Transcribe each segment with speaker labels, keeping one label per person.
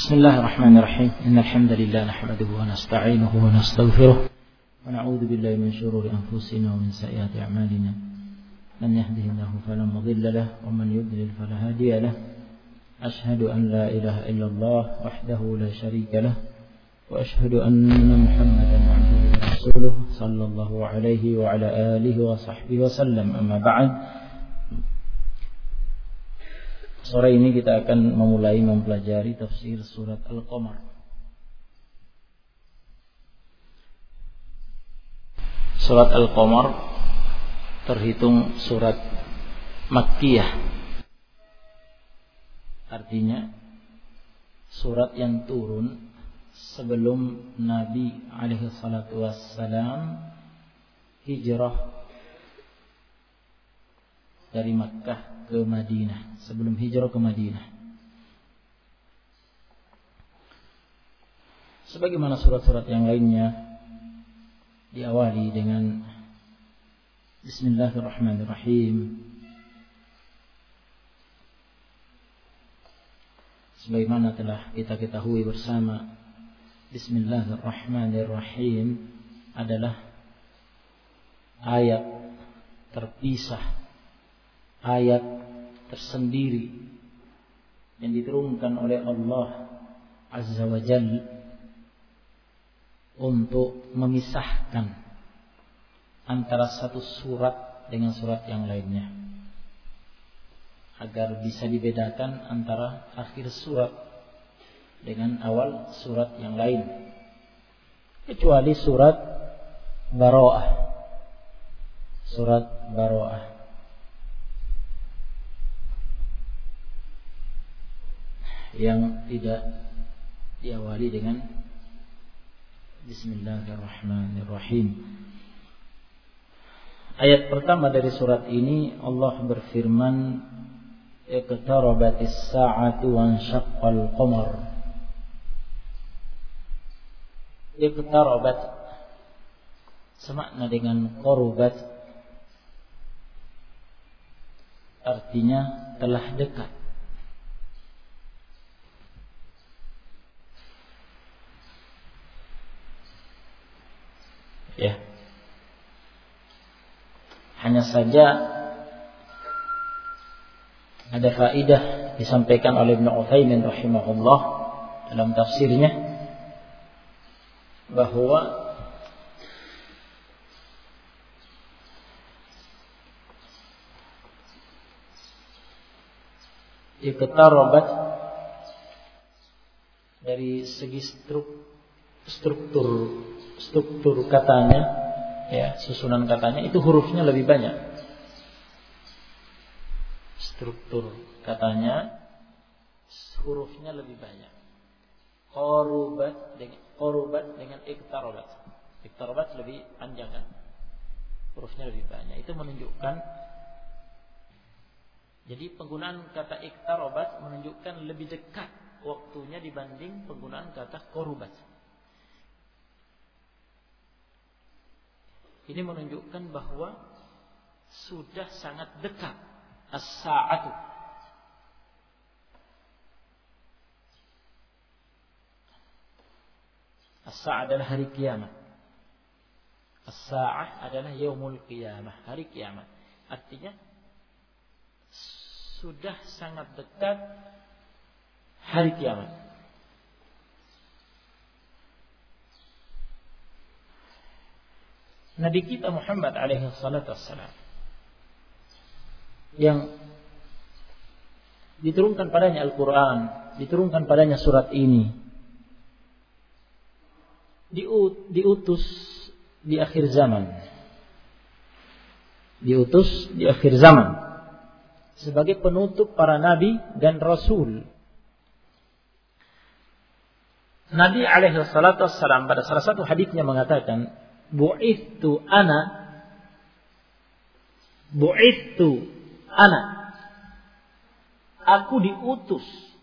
Speaker 1: بسم الله الرحمن الرحيم إن الحمد لله نحمده ونستعينه ونستغفره ونعوذ بالله من شرور أنفسنا ومن سيئات أعمالنا من يهده الله فلا مضل له ومن يضلل فلا هادي له أشهد أن لا إله إلا الله وحده لا شريك له وأشهد أن محمدا عبده ورسوله صلى الله عليه وعلى آله وصحبه وسلم أما بعد. Sore ini kita akan memulai mempelajari tafsir surat Al-Qamar. Surat Al-Qamar terhitung surat Makkiyah. Artinya surat yang turun sebelum Nabi alaihi salatu wassalam hijrah dari Makkah ke Madinah, sebelum hijrah ke Madinah. Sebagaimana surat-surat yang lainnya diawali dengan Bismillahirrahmanirrahim. Sebagaimana telah kita ketahui bersama, Bismillahirrahmanirrahim adalah ayat terpisah, ayat tersendiri yang diturunkan oleh Allah Azza wa Jalla untuk memisahkan antara satu surat dengan surat yang lainnya, agar bisa dibedakan antara akhir surat dengan awal surat yang lain, kecuali surat Bara'ah. Surat Bara'ah yang tidak diawali dengan Bismillahirrahmanirrahim. Ayat pertama dari surat ini Allah berfirman, Iqtarabatis sa'atu wanshaqqal qamar. Iqtarabat semakna dengan qarubat, artinya telah dekat. Ya. Hanya saja ada faedah disampaikan oleh Ibnu Utsaimin rahimahullah dalam tafsirnya, bahwa iqtarabat dari segi struktur katanya, ya, susunan katanya itu hurufnya lebih banyak. Struktur katanya hurufnya lebih banyak. Qarubat dengan iqtarabat. Iqtarabat lebih panjang kan? Hurufnya lebih banyak. Itu menunjukkan, jadi penggunaan kata iqtarabat menunjukkan lebih dekat waktunya dibanding penggunaan kata qarubat. Ini menunjukkan bahwa sudah sangat dekat as-sa'atu. As-sa'ah adalah hari kiamat. As-sa'ah adalah yaumul qiyamah, hari kiamat. Artinya sudah sangat dekat hari kiamat. Nabi kita Muhammad alaihi salatu wassalam yang diturunkan padanya Al-Quran, diturunkan padanya surat ini, diutus di akhir zaman. Diutus di akhir zaman sebagai penutup para nabi dan rasul. Nabi alaihi salatu wassalam pada salah satu hadisnya mengatakan, Bu'ithu ana, aku diutus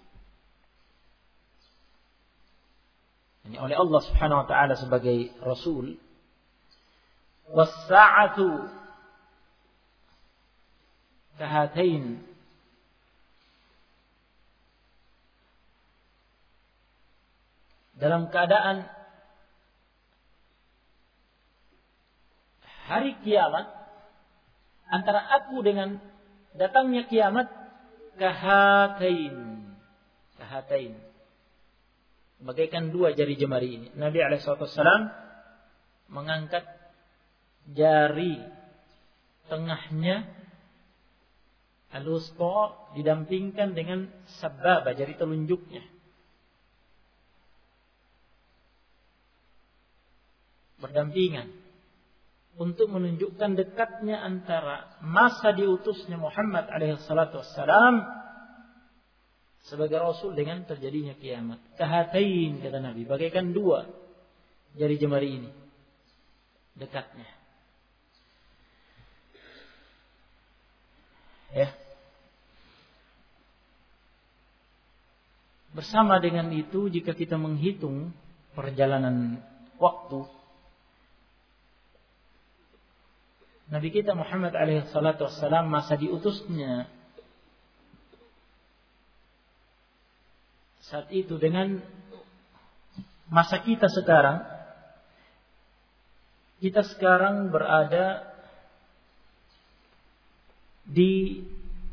Speaker 1: ini oleh Allah Subhanahu wa taala sebagai rasul. Was-sa'atu kahatain, dalam keadaan hari kiamat, antara aku dengan datangnya kiamat, kahatain, bagaikan dua jari jemari ini. Nabi alaihissalam mengangkat jari tengahnya al-wusta didampingkan dengan sababah, jari telunjuknya, berdampingan untuk menunjukkan dekatnya antara masa diutusnya Muhammad alaihissalam sebagai Rasul dengan terjadinya kiamat. Kahatain, kata Nabi, bagaikan dua jari jemari ini dekatnya. Ya. Bersama dengan itu, jika kita menghitung perjalanan waktu, Nabi kita Muhammad alaihissalam masa diutusnya saat itu dengan masa kita sekarang berada di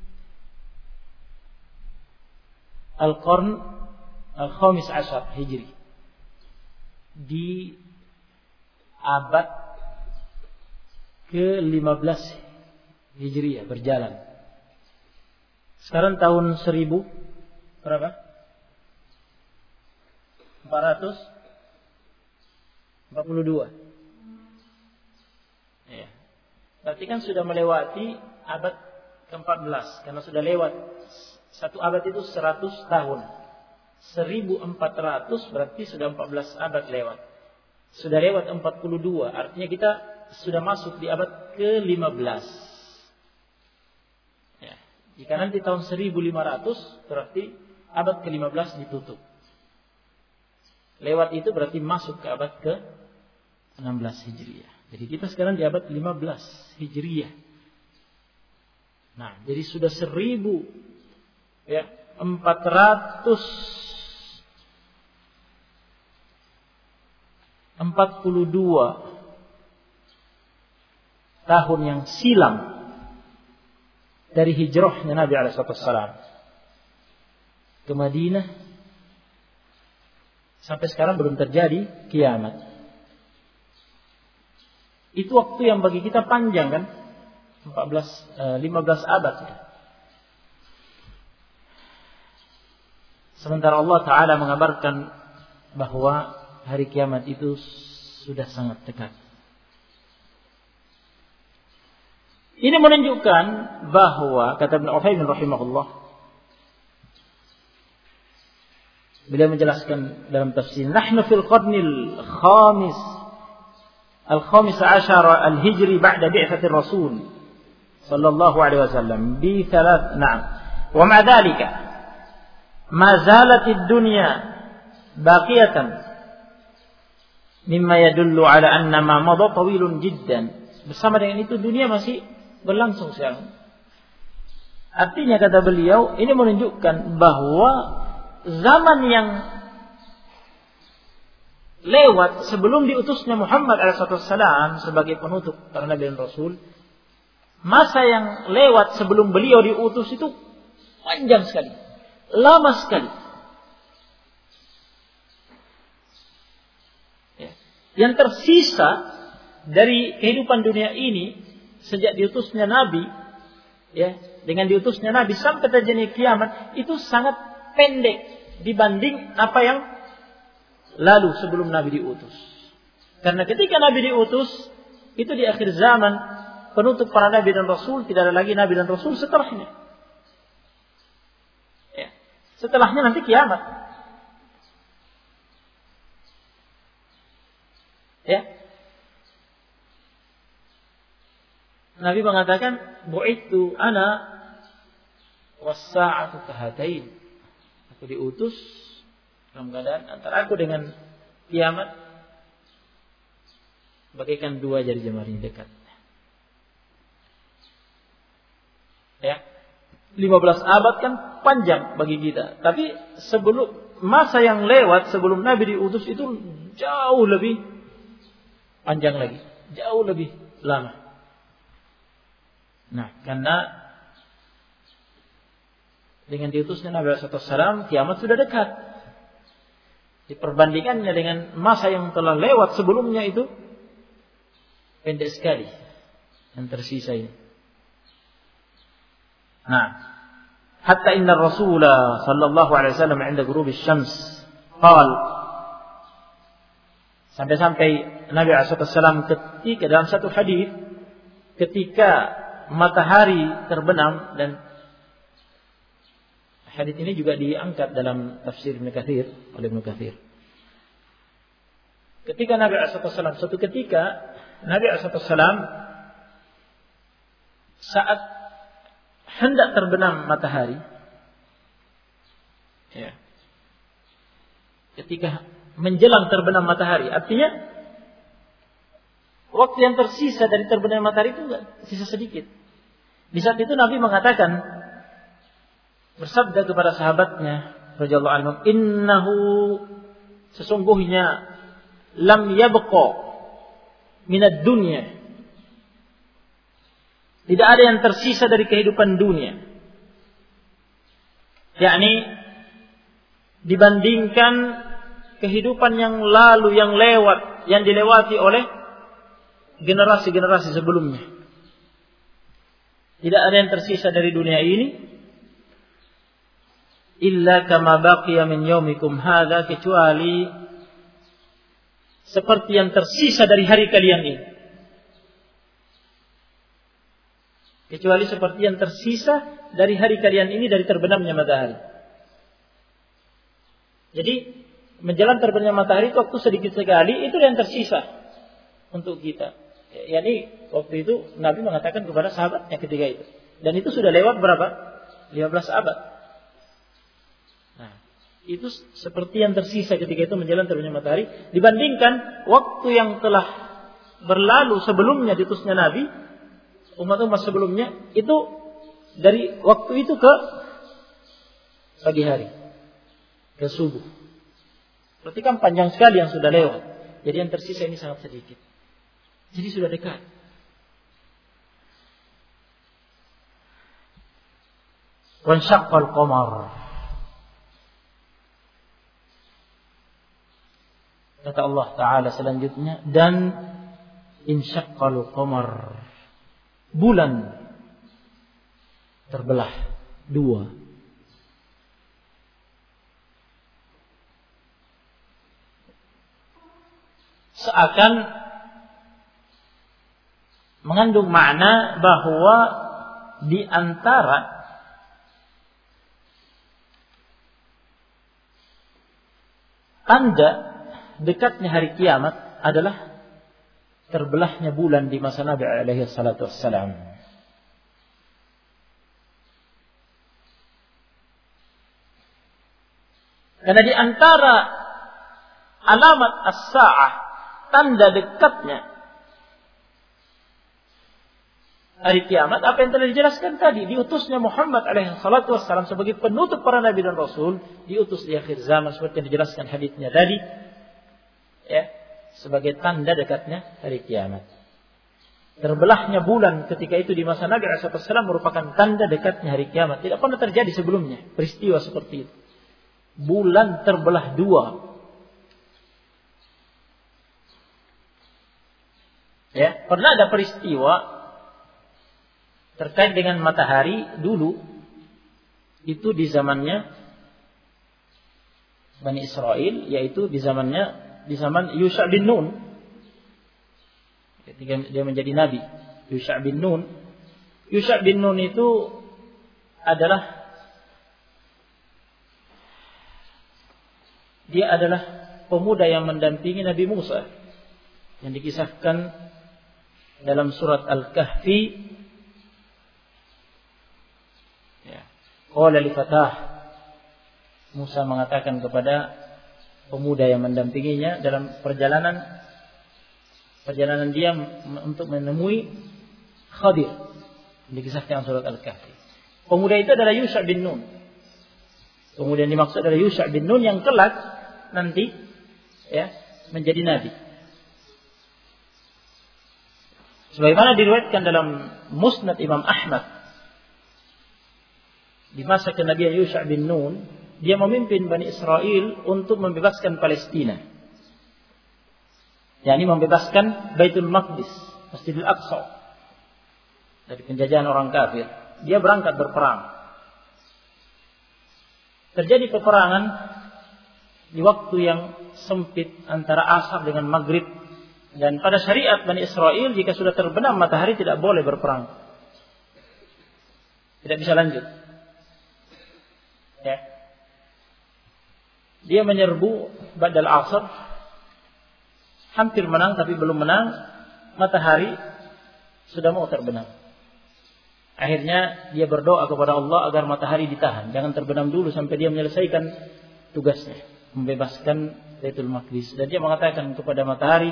Speaker 1: Al-Qarn Al-Khamis Ashar Hijri, di abad ke-15 Hijriah berjalan. Sekarang tahun 1000 berapa? 442. Ya. Berarti kan sudah melewati abad ke-14, karena sudah lewat satu abad itu 100 tahun. 1400 berarti sudah 14 abad lewat. Sudah lewat 42, artinya kita sudah masuk di abad ke-15. Ya. Jika nanti tahun 1500 berarti abad ke-15 ditutup. Lewat itu berarti masuk ke abad ke-16 Hijriah. Jadi kita sekarang di abad 15 Hijriah. Nah, jadi sudah 1442 tahun yang silam dari hijrahnya Nabi alaihissalam ke Madinah, sampai sekarang belum terjadi kiamat. Itu waktu yang bagi kita panjang kan? 15 abad. Sementara Allah Ta'ala mengabarkan bahwa hari kiamat itu sudah sangat dekat. Ini menunjukkan bahwa, kata Ibnu Utsaimin rahimahullah, beliau menjelaskan dalam tafsir, nahnu fil qarnil khamis ashara al-hijri ba'da bi'tsatir rasul sallallahu alaihi wasallam bi thalath wa ma dhalika ma zalat ad-dunya baqiyatan mimma yadullu ala anna ma madha tawilun jiddan. Bersama dengan itu dunia masih berlangsung sekarang. Artinya, kata beliau, ini menunjukkan bahwa zaman yang lewat sebelum diutusnya Muhammad alaihissalam sebagai penutup para nabi dan rasul, masa yang lewat sebelum beliau diutus itu panjang sekali, lama sekali. Yang tersisa dari kehidupan dunia ini sejak diutusnya Nabi, ya, dengan diutusnya Nabi sampai terjadi kiamat, itu sangat pendek dibanding apa yang lalu sebelum Nabi diutus. Karena ketika Nabi diutus, itu di akhir zaman, penutup para Nabi dan Rasul, tidak ada lagi Nabi dan Rasul setelahnya. Ya. Setelahnya nanti kiamat. Ya. Nabi mengatakan, bu'ithu ana was-sa'atu kahatain. Aku diutus dalam keadaan antara aku dengan kiamat bagaikan dua jari jemari dekat. Ya. 15 abad kan panjang bagi kita. Tapi sebelum masa yang lewat sebelum Nabi diutus itu jauh lebih panjang lagi, jauh lebih lama. Nah, karena dengan diutusnya Nabi SAW, kiamat sudah dekat. Diperbandingannya dengan masa yang telah lewat sebelumnya itu pendek sekali yang tersisa ini. Nah, hatta inna Rasulullah sallallahu alaihi wasallam 'inda ghurubi syams qala, sampai-sampai Nabi SAW ketika dalam satu hadis ketika matahari terbenam, dan hadis ini juga diangkat dalam tafsir Ibnu Katsir oleh Ibnu Katsir. Ketika Nabi SAW, suatu ketika Nabi SAW saat hendak terbenam matahari, ya, ketika menjelang terbenam matahari, artinya waktu yang tersisa dari terbenam matahari itu sisa sedikit. Di saat itu Nabi mengatakan, bersabda kepada sahabatnya radhiyallahu anhum, innahu, sesungguhnya, lam yabqa minad dunya, tidak ada yang tersisa dari kehidupan dunia. Yakni dibandingkan kehidupan yang lalu, yang lewat, yang dilewati oleh generasi-generasi sebelumnya. Tidak ada yang tersisa dari dunia ini illa kama baqiya min yaumikum hadza, kecuali seperti yang tersisa dari hari kalian ini. Kecuali seperti yang tersisa dari hari kalian ini, dari terbenamnya matahari. Jadi menjelang terbenamnya matahari itu waktu sedikit sekali, itu yang tersisa untuk kita. Yani waktu itu Nabi mengatakan kepada sahabatnya ketika itu. Dan itu sudah lewat berapa? 15 abad. Nah, itu seperti yang tersisa ketika itu menjelang terbenamnya matahari, dibandingkan waktu yang telah berlalu sebelumnya diutusnya Nabi, umat-umat sebelumnya, itu dari waktu itu ke pagi hari, ke subuh. Berarti kan panjang sekali yang sudah lewat. Jadi yang tersisa ini sangat sedikit. Jadi sudah dekat. Wansyaqqal qamar. Kata Allah Ta'ala selanjutnya, dan insyaqqal qamar, bulan terbelah dua. Seakan mengandung makna bahwa di antara tanda dekatnya hari kiamat adalah terbelahnya bulan di masa Nabi alaihi salatu wassalam. Karena di antara alamat as-sa'ah, tanda dekatnya hari kiamat, apa yang telah dijelaskan tadi, diutusnya Muhammad alaihi salatu wassalam sebagai penutup para nabi dan rasul, diutus di akhir zaman seperti yang dijelaskan haditsnya tadi, ya, sebagai tanda dekatnya hari kiamat. Terbelahnya bulan ketika itu di masa Nabi SAW merupakan tanda dekatnya hari kiamat. Tidak pernah terjadi sebelumnya peristiwa seperti itu. Bulan terbelah dua. Ya, pernah ada peristiwa terkait dengan matahari dulu. Itu di zamannya Bani Israel, yaitu di zaman Yusha bin Nun, ketika dia menjadi nabi. Yusha bin Nun itu adalah pemuda yang mendampingi Nabi Musa, yang dikisahkan dalam surat Al-Kahfi. Ya. Qala li fatah, Musa mengatakan kepada pemuda yang mendampinginya dalam perjalanan dia untuk menemui Khadir, dikisahkan surat Al-Kahfi. Pemuda itu adalah Yusha bin Nun. Kemudian dimaksud adalah Yusha' bin Nun yang kelak nanti ya menjadi nabi. Sebagaimana diriwayatkan dalam Musnad Imam Ahmad, di masa kenabian Yusha' bin Nun, dia memimpin Bani Israel untuk membebaskan Palestina. yakni membebaskan Baitul Maqdis, Masjidil Aqsa dari penjajahan orang kafir. Dia berangkat berperang. Terjadi peperangan di waktu yang sempit antara Asar dengan Maghrib. Dan pada syariat Bani Israel, jika sudah terbenam matahari tidak boleh berperang. Tidak bisa lanjut. Ya. Dia menyerbu Ba'dal Asar, hampir menang tapi belum menang. Matahari sudah mau terbenam. Akhirnya dia berdoa kepada Allah agar matahari ditahan, jangan terbenam dulu sampai dia menyelesaikan tugasnya, membebaskan Baitul Maqdis. Dan dia mengatakan kepada matahari,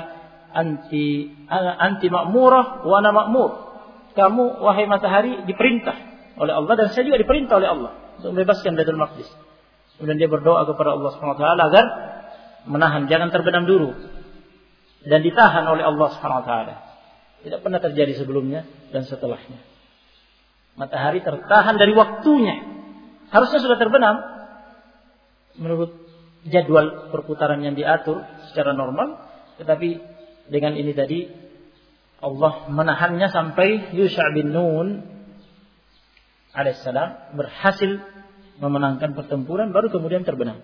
Speaker 1: anti ma'murah wa ana ma'mur. Kamu wahai matahari diperintah oleh Allah dan saya juga diperintah oleh Allah untuk membebaskan Baitul Maqdis. Kemudian dia berdoa kepada Allah Subhanahu wa taala agar menahan, jangan terbenam dulu. Dan ditahan oleh Allah Subhanahu wa taala. Tidak pernah terjadi sebelumnya dan setelahnya. Matahari tertahan dari waktunya. Harusnya sudah terbenam menurut jadwal perputaran yang diatur secara normal, tetapi dengan ini tadi Allah menahannya sampai Yusha' bin Nun alaihissalam berhasil memenangkan pertempuran, baru kemudian terbenam.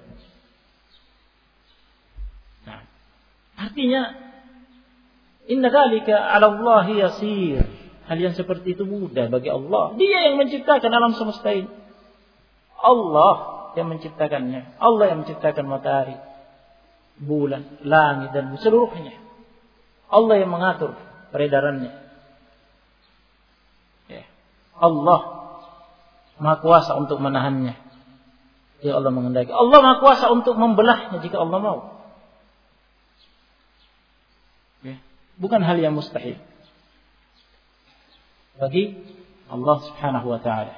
Speaker 1: Nah, artinya inna dzalika 'ala Allahi yasir. Hal yang seperti itu mudah bagi Allah. Dia yang menciptakan alam semesta ini. Allah yang menciptakannya. Allah yang menciptakan matahari, bulan, langit dan seluruhnya. Allah yang mengatur peredarannya. Ya. Allah Maha Kuasa untuk menahannya jika Allah menghendaki. Allah Maha Kuasa untuk membelahnya jika Allah mau. Ya. Bukan hal yang mustahil bagi Allah Subhanahu wa taala.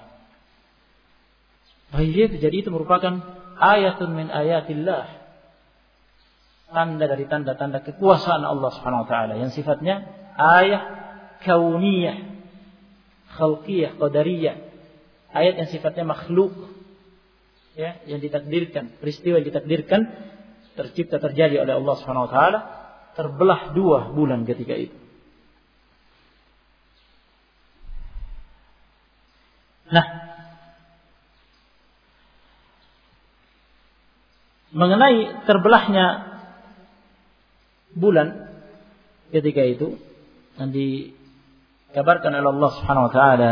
Speaker 1: Baik, jadi itu merupakan ayatun min ayatillah. Tanda dari tanda-tanda kekuasaan Allah Subhanahu wa taala yang sifatnya ayat kauniyah, khalqiyah, qadariyah. Ayat yang sifatnya makhluk. Ya, yang ditakdirkan, peristiwa yang ditakdirkan tercipta terjadi oleh Allah Subhanahu wa taala, terbelah dua bulan ketika itu. Nah, mengenai terbelahnya bulan ketika itu yang dikabarkan oleh Allah Subhanahu wa taala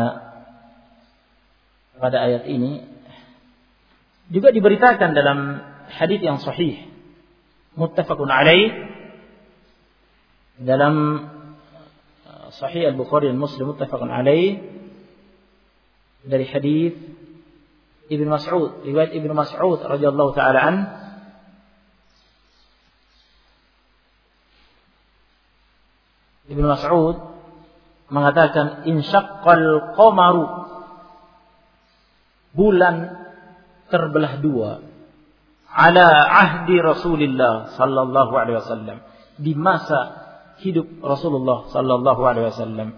Speaker 1: pada ayat ini juga diberitakan dalam hadis yang sahih muttafaqun alaih dalam Sahih Al-Bukhari dan Muslim muttafaqun alaih dari hadis Ibnu Mas'ud, riwayat Ibnu Mas'ud radhiyallahu taala an. Ibnu Mas'ud mengatakan insyaqqal qamaru, bulan terbelah dua, ala ahdi Rasulillah sallallahu alaihi wasallam, di masa hidup Rasulullah sallallahu alaihi wasallam,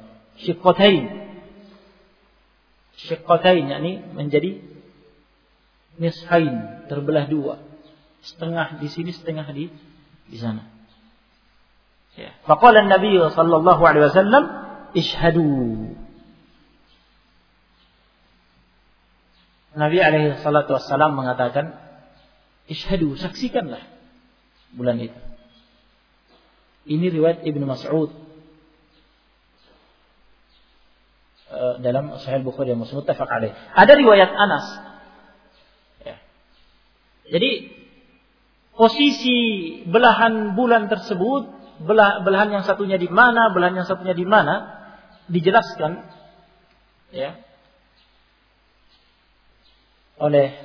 Speaker 1: syiqqatain yakni menjadi nisfain, terbelah dua, setengah di sini setengah di sana. Ya. Faqala an-nabiy sallallahu alaihi wasallam ishhadu. Nabi alaihi salatu wassalam mengatakan ishhadu, saksikanlah bulan itu. Ini riwayat Ibnu Mas'ud dalam Sahih Bukhari dan Muslim muttafaq alaih. Ada riwayat Anas. Ya. Jadi posisi belahan bulan tersebut, belahan yang satunya di mana, belahan yang satunya di mana, dijelaskan ya oleh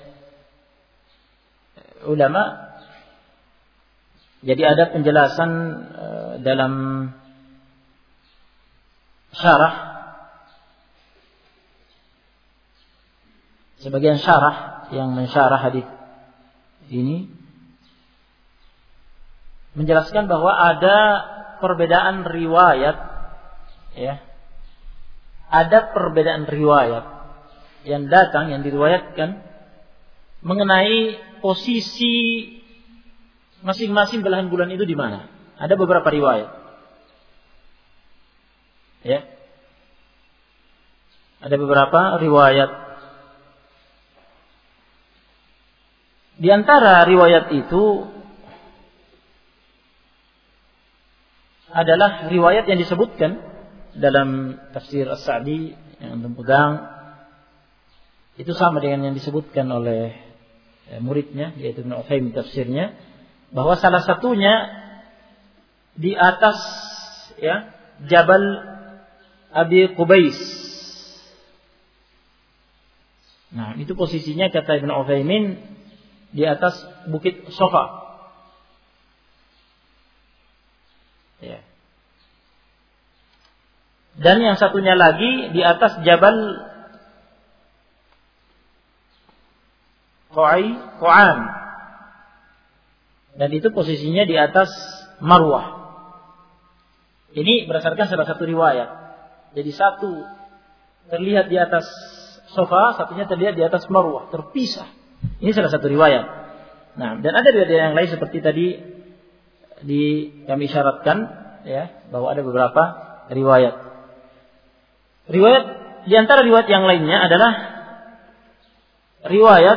Speaker 1: ulama. Jadi ada penjelasan dalam syarah. Sebagian syarah yang mensyarah hadis ini menjelaskan bahwa ada perbedaan riwayat, ya. Ada perbedaan riwayat yang datang, yang diriwayatkan mengenai posisi masing-masing belahan bulan itu di mana. Ada beberapa riwayat. Ya. Ada beberapa riwayat. Di antara riwayat itu adalah riwayat yang disebutkan dalam tafsir As-Sa'di yang antum pegang, itu sama dengan yang disebutkan oleh muridnya yaitu Ibnu Utsaimin tafsirnya, bahwa salah satunya di atas, ya, Jabal Abi Qubais. Nah, itu posisinya kata Ibnu Utsaimin di atas Bukit Sofa. Ya. Dan yang satunya lagi di atas Jabal Qu'an. Dan itu posisinya di atas Marwah. Ini berdasarkan salah satu riwayat. Jadi satu terlihat di atas Sofa, satunya terlihat di atas Marwah, terpisah. Ini salah satu riwayat. Nah, dan ada riwayat yang lain seperti tadi kami syaratkan, ya, bahwa ada beberapa riwayat. Riwayat di antara riwayat yang lainnya adalah riwayat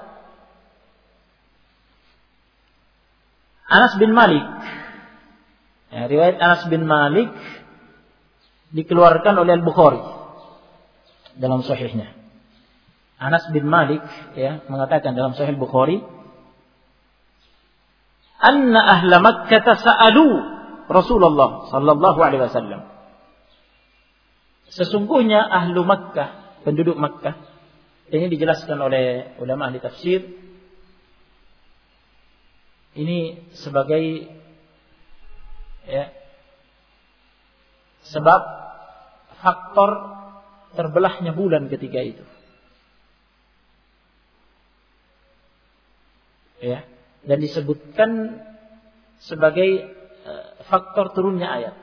Speaker 1: Anas bin Malik. Ya, riwayat Anas bin Malik dikeluarkan oleh Al-Bukhari dalam sahihnya. Anas bin Malik, ya, mengatakan dalam Sahih Al-Bukhari, anna ahla Makkah sa'alu Rasulullah sallallahu alaihi wasallam. Sesungguhnya ahlu Makkah, penduduk Makkah, ini dijelaskan oleh ulama ahli tafsir, ini sebagai, ya, sebab faktor terbelahnya bulan ketika itu. Ya, dan disebutkan sebagai faktor turunnya ayat.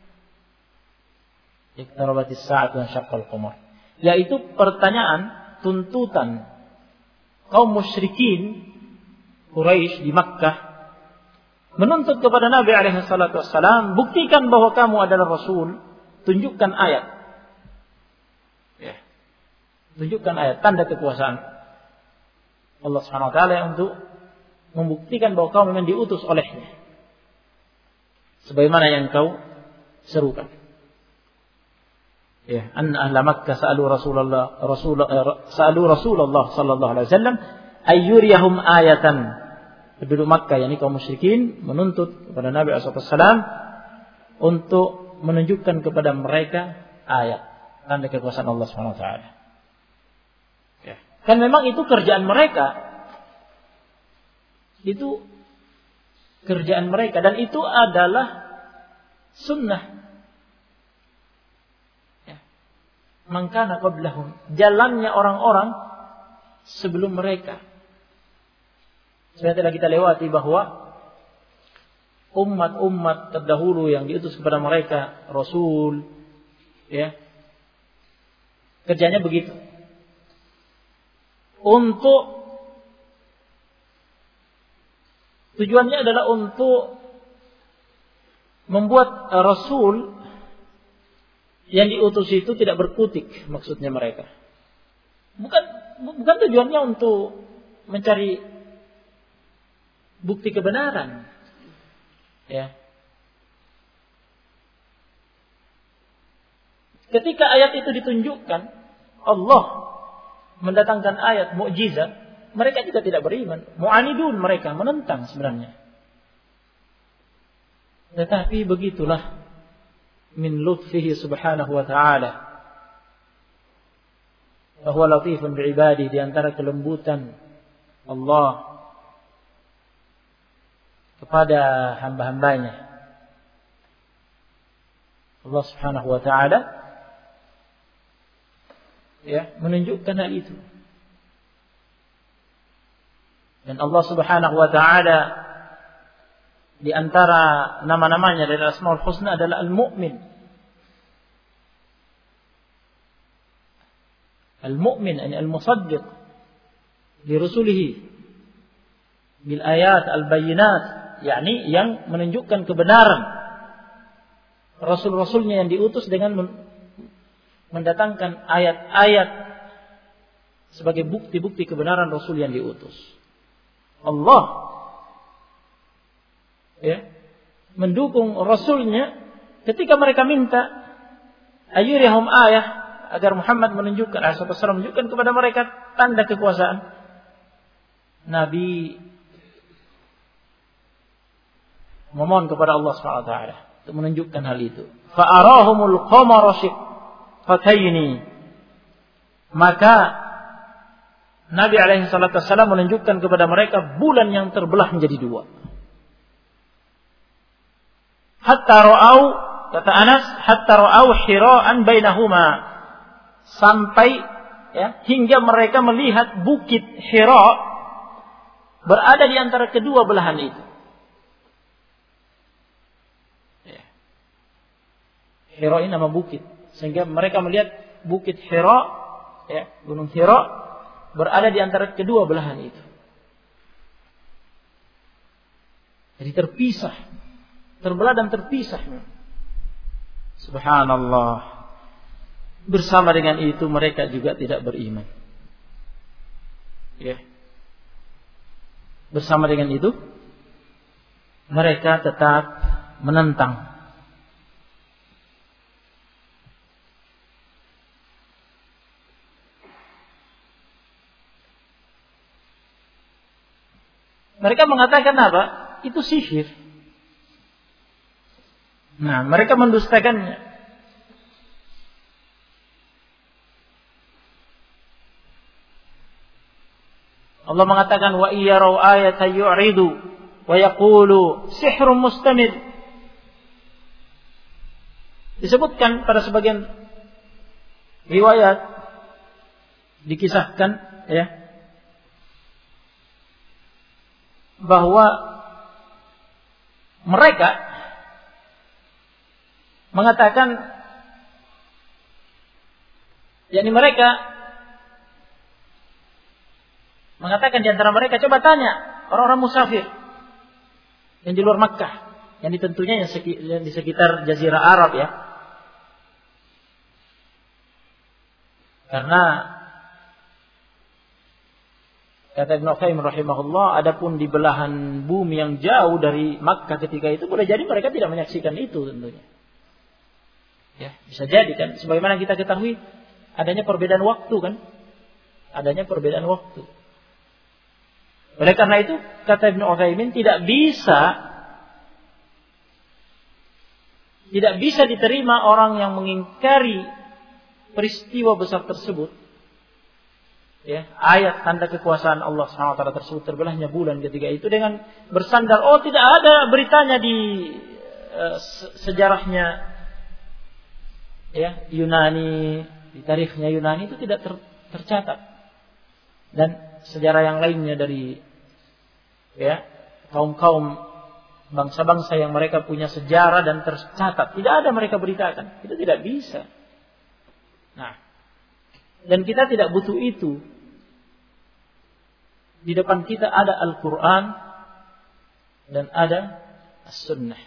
Speaker 1: Iqtarabatis sa'atu wa syaqqal qamar. Yaitu pertanyaan, tuntutan kaum musyrikin Quraisy di Makkah menuntut kepada Nabi alaihi salatu wassalam, buktikan bahwa kamu adalah Rasul, tunjukkan ayat. Ya. Tunjukkan ayat, tanda kekuasaan Allah Subhanahu wa taala untuk membuktikan bahwa kamu memang diutus olehnya. Sebagaimana yang kau serukan. Ya, anna ahla Makkah sa'alu Rasulullah sallallahu alaihi wasallam ayyuriyahum ayatan. Penduduk Makkah, yakni kaum musyrikin, menuntut kepada Nabi sallallahu alaihi wasallam untuk menunjukkan kepada mereka ayat, tanda kekuasaan Allah Subhanahu wa taala. Ya. Kan memang itu kerjaan mereka. Itu kerjaan mereka dan itu adalah sunnah. Mangkana qablahum, jalannya orang-orang sebelum mereka. Sudah telah kita lewati bahwa umat-umat terdahulu yang diutus kepada mereka Rasul, ya, kerjanya begitu. Tujuannya adalah untuk membuat Rasul yang diutus itu tidak berkutik, maksudnya mereka. Bukan tujuannya untuk mencari bukti kebenaran. Ya. Ketika ayat itu ditunjukkan, Allah mendatangkan ayat mukjizat, mereka juga tidak beriman. Mu'anidun, mereka menentang sebenarnya. Tetapi begitulah min lutfihi subhanahu wa ta'ala, bahwa latifun bi'ibadi, di antara kelembutan Allah kepada hamba-hambanya. Allah subhanahu wa ta'ala, ya, menunjukkan hal itu. Dan Allah Subhanahu wa taala di antara nama-namanya dari Asmaul Husna adalah Al-Mu'min. Al-Mu'min, yani Al-Musaddiq li rusulihi bil ayat al-bayyinat, yakni yang menunjukkan kebenaran rasul-rasulnya yang diutus dengan mendatangkan ayat-ayat sebagai bukti-bukti kebenaran rasul yang diutus. Allah mendukung rasulnya ketika mereka minta ayyurihum ayah, agar Muhammad menunjukkan, SAW menunjukkan kepada mereka tanda kekuasaan. Nabi memohon kepada Allah SWT untuk menunjukkan hal itu. Fa'arahumul qamara shiqqataini. Maka Nabi SAW menunjukkan kepada mereka bulan yang terbelah menjadi dua. Hatta ra'au, kata Anas, hatta ra'au hira'an bainahuma, sampai hingga mereka melihat bukit Hira berada di antara kedua belahan itu. Hira ini nama bukit, sehingga mereka melihat bukit Hira, gunung Hira berada di antara kedua belahan itu. Jadi terpisah, terbelah dan terpisah. Subhanallah. Bersama dengan itu mereka juga tidak beriman. Bersama dengan itu mereka tetap menentang. Mereka mengatakan apa? Itu sihir. Nah, mereka mendustakannya. Allah mengatakan wa iyarau ayatan yu'ridu wa yaqulu sihrun mustamir. Disebutkan pada sebagian riwayat, dikisahkan bahwa mereka mengatakan, yakni mereka mengatakan di antara mereka, coba tanya orang-orang musafir yang di luar Makkah, yang tentunya yang di sekitar Jazirah Arab Karena kata Ibnu Qayyim rahimahullah, adapun di belahan bumi yang jauh dari Makkah ketika itu, boleh jadi mereka tidak menyaksikan itu tentunya. Bisa jadi kan, sebagaimana kita ketahui adanya perbedaan waktu kan, adanya perbedaan waktu. Oleh karena itu, kata Ibnu Utsaimin, tidak bisa diterima orang yang mengingkari peristiwa besar tersebut. Ayat tanda kekuasaan Allah SWT tersebut, terbelahnya bulan ketika itu, dengan bersandar, tidak ada beritanya di sejarahnya Yunani, di tarikhnya Yunani itu tidak tercatat. Dan sejarah yang lainnya dari kaum-kaum bangsa-bangsa yang mereka punya sejarah dan tercatat, tidak ada mereka beritakan. Itu tidak bisa. Nah, dan kita tidak butuh itu. Di depan kita ada Al-Quran dan ada As-Sunnah.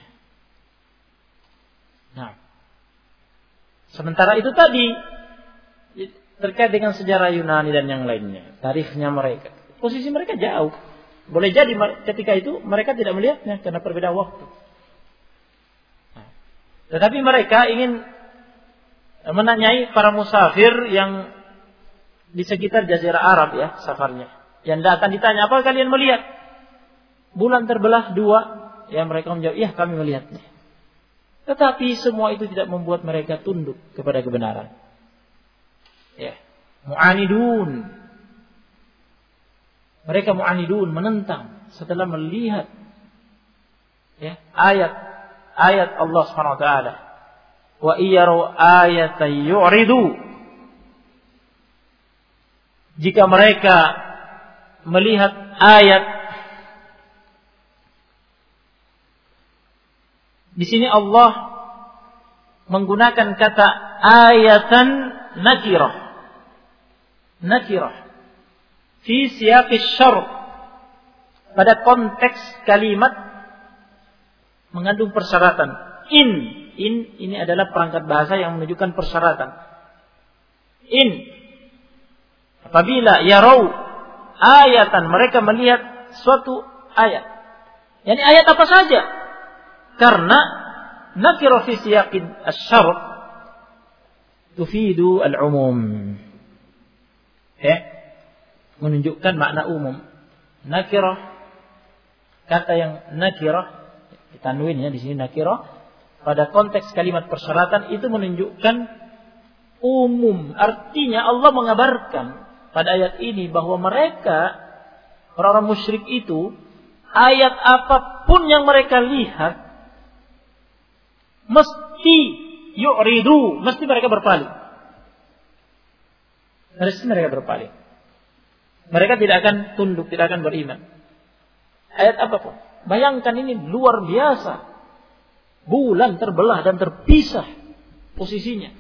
Speaker 1: Nah, sementara itu tadi terkait dengan sejarah Yunani dan yang lainnya, tarikhnya mereka, posisi mereka jauh. Boleh jadi ketika itu mereka tidak melihatnya karena perbedaan waktu. Nah, tetapi mereka ingin menanyai para musafir yang di sekitar Jazirah Arab safarnya. Yang datang ditanya, apa kalian melihat bulan terbelah dua? Mereka menjawab, iya kami melihatnya. Tetapi semua itu tidak membuat mereka tunduk kepada kebenaran. Mu'anidun. Mereka mu'anidun, menentang setelah melihat ayat Allah Subhanahu wa taala. Wa iyaru ayatan yu'ridu. Jika mereka melihat ayat. Di sini Allah menggunakan kata ayatan nakirah. Nakirah fi siyaqis syart, pada konteks kalimat mengandung persyaratan. In ini adalah perangkat bahasa yang menunjukkan persyaratan. In, apabila yarau ayatan, mereka melihat suatu ayat. Yani ayat apa saja. Karena nakirah fi siyaqin asy-syart tufidu al-umum. Menunjukkan makna umum. Nakirah, kata yang nakirah, ditanwin ya di sini nakirah, pada konteks kalimat persyaratan itu menunjukkan umum. Artinya Allah mengabarkan pada ayat ini bahwa mereka, orang-orang musyrik itu, ayat apapun yang mereka lihat mesti yu'ridu, mesti mereka berpaling. Mesti mereka berpaling. Mereka tidak akan tunduk, tidak akan beriman. Ayat apapun. Bayangkan ini luar biasa. Bulan terbelah dan terpisah posisinya.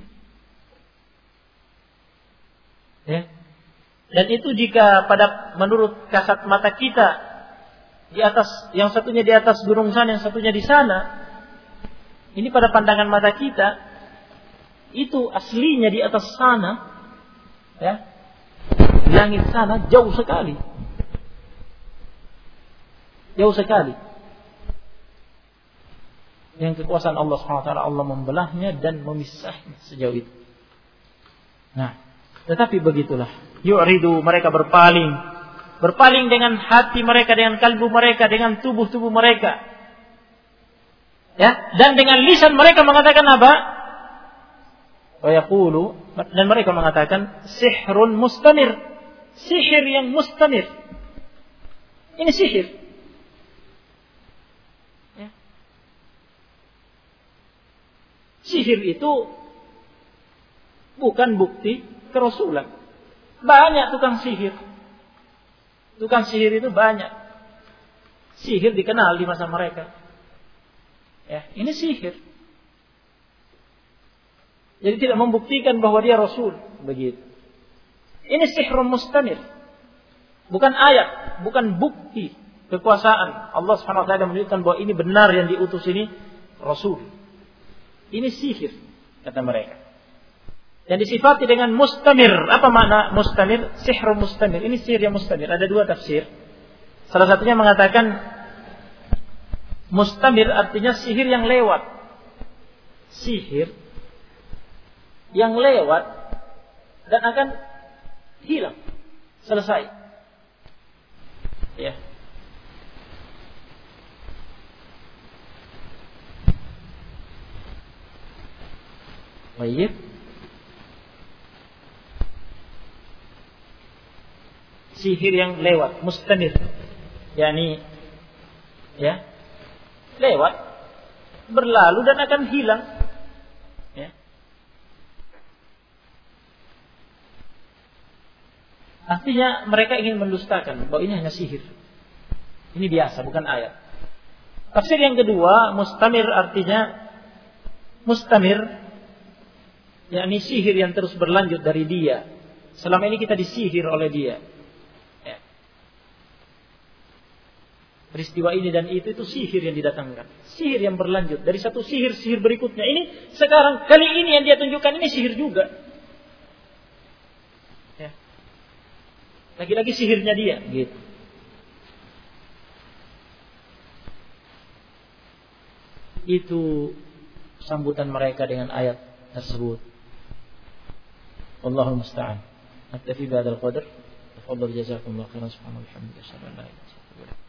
Speaker 1: Ya. Dan itu jika menurut kasat mata kita di atas, yang satunya di atas gunung sana, yang satunya di sana. Ini pada pandangan mata kita itu aslinya di atas sana, ya. Di langit sana jauh sekali. Jauh sekali. Yang kekuasaan Allah SWT, Allah membelahnya dan memisahnya sejauh itu. Nah, tetapi begitulah. Yu'ridu, mereka berpaling. Berpaling dengan hati mereka, dengan kalbu mereka, dengan tubuh-tubuh mereka. Ya, dan dengan lisan mereka mengatakan apa? Wa yaqulu, dan mereka mengatakan sihrun mustamir. Sihir yang mustamir. Ini sihir. Ya. Sihir itu bukan bukti kerasulan. Banyak tukang sihir. Tukang sihir itu banyak. Sihir dikenal di masa mereka. Ya, ini sihir. Jadi tidak membuktikan bahwa dia rasul, begitu. Ini sihrun mustamir. Bukan ayat, bukan bukti kekuasaan. Allah Subhanahu wa taala menunjukkan bahwa ini benar yang diutus ini rasul. Ini sihir, kata mereka. Yang disifati dengan mustamir. Apa makna mustamir? Sihrun mustamir. Ini sihir yang mustamir. Ada dua tafsir. Salah satunya mengatakan mustamir artinya sihir yang lewat. Sihir yang lewat dan akan hilang. Selesai. Ya. Baik. Sihir yang lewat, mustamir. Yani ya, lewat, berlalu dan akan hilang. Ya. Artinya mereka ingin mendustakan bahwa ini hanya sihir. Ini biasa, bukan ayat. Tafsir yang kedua, mustamir artinya mustamir, yakni sihir yang terus berlanjut dari dia. Selama ini kita disihir oleh dia. Ya. Peristiwa ini dan itu sihir yang didatangkan. Sihir yang berlanjut dari satu sihir berikutnya. Ini sekarang kali ini yang dia tunjukkan ini sihir juga. Ya. Lagi-lagi sihirnya dia, gitu. Itu sambutan mereka dengan ayat tersebut. Allahul musta'an. Naktafi bihadzal qadar. Tafadhal jazakumullahu khairan subhanallahi wa bihamdihi.